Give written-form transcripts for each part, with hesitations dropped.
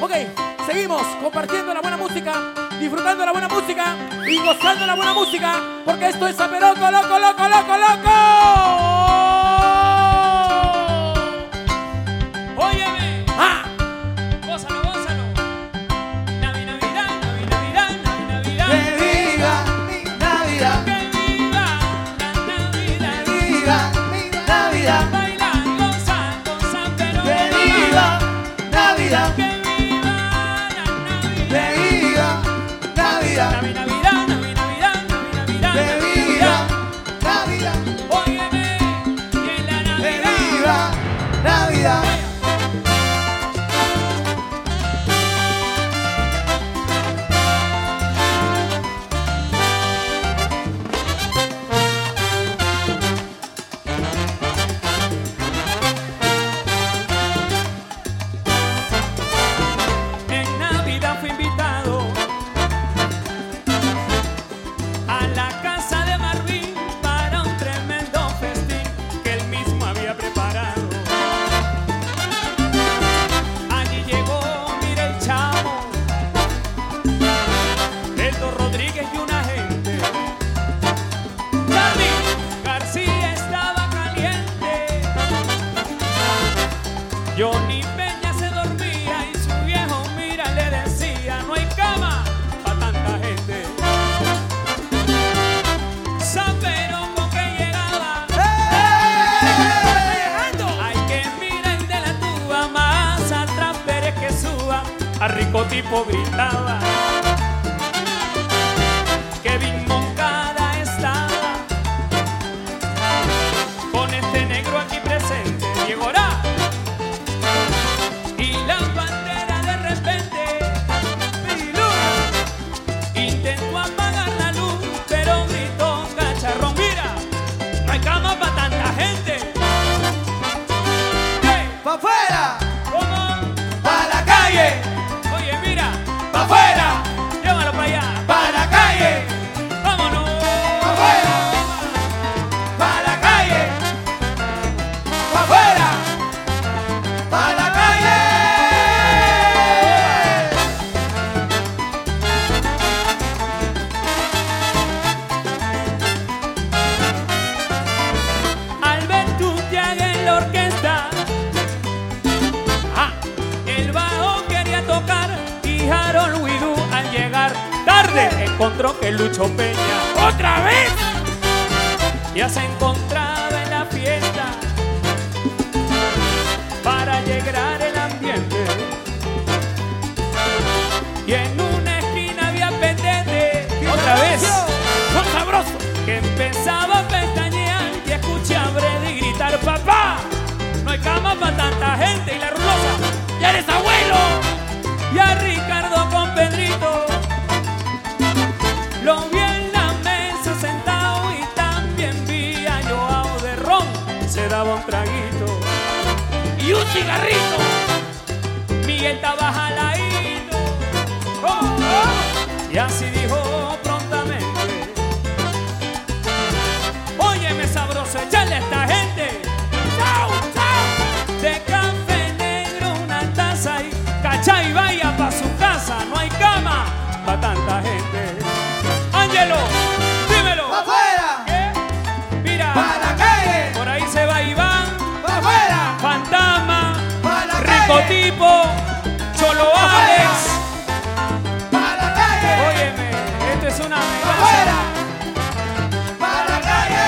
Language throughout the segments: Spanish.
Ok, seguimos compartiendo la buena música, disfrutando la buena música y gozando la buena música, porque esto es Zaperoco, loco, loco, loco, loco. Óyeme. ¡Ah! Gózalo, gózalo. Navidad, Navidad, Navidad, Navidad. Que viva mi Navidad. Que viva la Navidad. Que viva mi Navidad. Bailando, gozando, Zaperoco. Que viva Navidad. Que viva la Navidad. Que viva Navidad. Navidad, Navidad, Navidad, Navidad. Que viva Navidad. Óyeme, que la Que Navidad. viva Navidad. En Navidad fui invitado a la casa de Marvin para un tremendo festín que él mismo había preparado. Allí llegó, mira el chavo, Eldo Rodríguez y una gente. Charlie García estaba caliente. Johnny Peña se dormía y su viejo mira le decía: no hay cama para tanta gente. Zaperoco que llegaba, hay que mirar el de la tuba, más atrás Pérez que suba, a rico tipo gritaba. Kevin Moncada estaba con este negro aquí presente, Diego Orá. Y la bandera de repente intentó apagar la luz, pero gritó Cacharrón: mira, no hay cama para tanta gente. ¡Hey! ¡Pa' afuera! ¿Cómo? ¡Pa' la calle! Oye, mira, ¡Pa' afuera! llévalo para allá. ¡Pa' la calle! ¡Vámonos! ¡Pa' afuera! ¡Pa' la calle! ¡Pa' afuera! ¡Pa' la calle! Alberto Utiaga en la orquesta. El bajo quería tocar y Harold Widú al llegar tarde encontró que Lucho Peña otra vez ya se encontraba en la fiesta para alegrar el ambiente. Y en una esquina había Petete otra vez, ¡Son sabrosos! que empezaba a pestañear y escuché a Brady gritar: papá, no hay cama para tanta gente. Y la rulosa: ¡Ya eres abuelo! y a Ricardo con Pedrito lo vi en la mesa sentado, y también vi a Joao de ron, se daba un traguito. ¡Y un cigarrito! Miguel estaba jaladito, oh, oh, y así dijo prontamente: óyeme sabroso, echarle a esta gente ¡Chao, chao! de café negro una taza y cachá y vaya pa' su casa. No hay cama pa' tanta gente. Ángelo, dímelo. ¡Pa' afuera! ¿Qué? Mira, ¡Pa' la calle! por ahí se va Iván, ¡Pa' afuera! Fantasma, ¡Pa' la Rico calle! Tipo, Cholo Alex. ¡Pa' la calle! Óyeme, esto es una ¡Pa' afuera! amenaza. ¡Pa' la calle!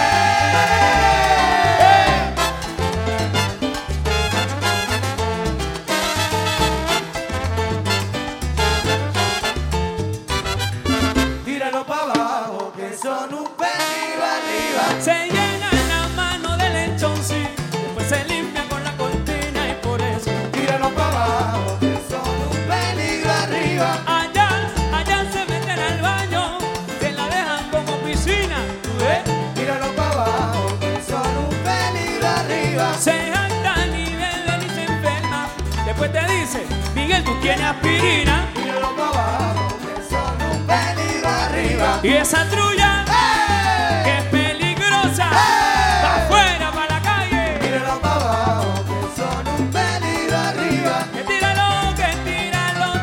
Tíralo pa' abajo, que son un peligro arriba. Se llenan la mano de lechón, sí, después se limpian con la cortina y por eso Tíralo pa' abajo, que son un peligro arriba. allá, allá se meten al baño, se la dejan como piscina, ¿tú ves? Tíralo pa' abajo, que son un peligro arriba. Se jactan y beben y se enferman, después te dice: Miguel, tú tienes aspirina. Tíralo pa' abajo, que son un peligro arriba. Y esa trulla que es peligrosa, pa' afuera, pa' la calle. Tíralo pa' abajo, que son un peligro arriba. Que tíralo,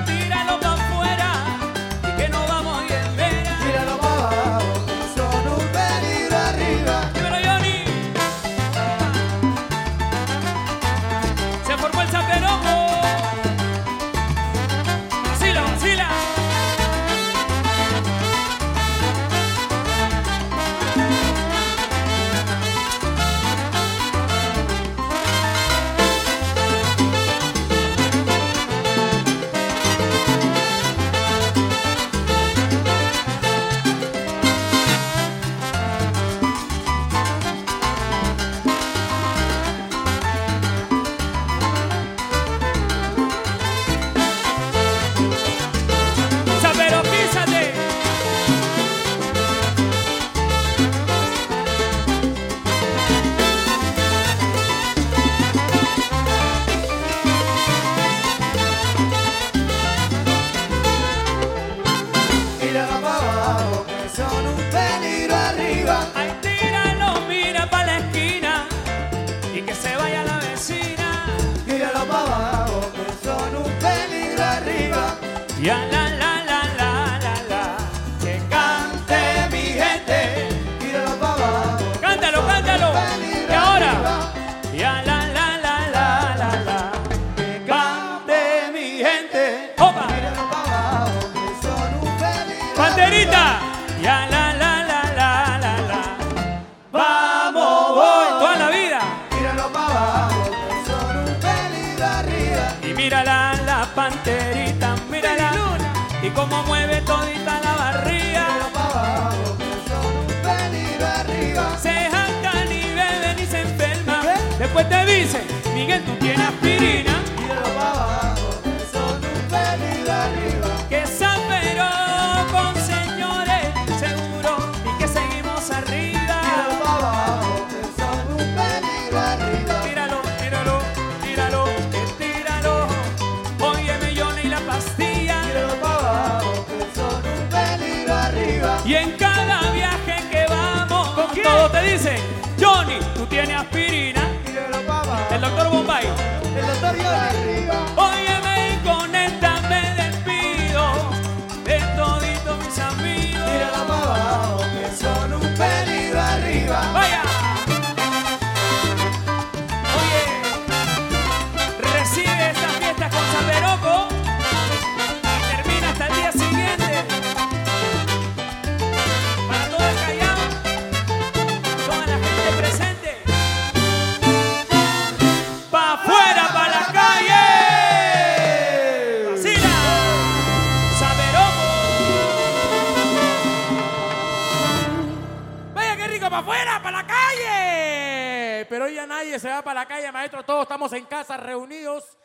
Ya la la la la la la. Que cante mi gente. Tíralo pa' abajo. Cántalo, cántalo. Y ahora. Ya la la la la la la. Que cante mi gente. Opa. Tíralo pa' abajo, que son un peligro. Banderita. Ya la la la la la la. Vamos, voy toda la vida. Tíralo pa' abajo, que son un peligro arriba. Y mírala la panterita, mírala. Y cómo mueve todita la barriga. Tíralo pa' abajo, que son un peligro arriba. Se jactan y beben y se enferman. Después te dicen, Miguel, tú tienes aspirina. Tíralo pa' abajo, que son un peligro arriba. Que pero con señores, seguro. Y que seguimos arriba. Tíralo pa' abajo, que son un peligro arriba. Tíralo, tíralo, tíralo, tíralo. Óyeme, Johnny y la pastilla. Tíralo pa' abajo, que son un peligro arriba. Y en cada viaje que vamos, ¿con quién? Todos te dicen, Johnny, tú tienes aspirina. Tíralo pa' abajo, El doctor Bombay. el doctor Johnny arriba. Óyeme y con esta me despido de toditos mis amigos. Tíralo pa' abajo, que son un peligro arriba. ¡Vaya! Oye, recibe esta fiesta con Saberoco y termina hasta el día siguiente. Para todo el Callao, toda la gente presente. ¡Pa' afuera, pa' la calle! ¡Vacila! ¡Saberoco! Vaya qué rico, para afuera, para la calle. Pero hoy ya nadie se va para la calle, maestro. Todos estamos en casa reunidos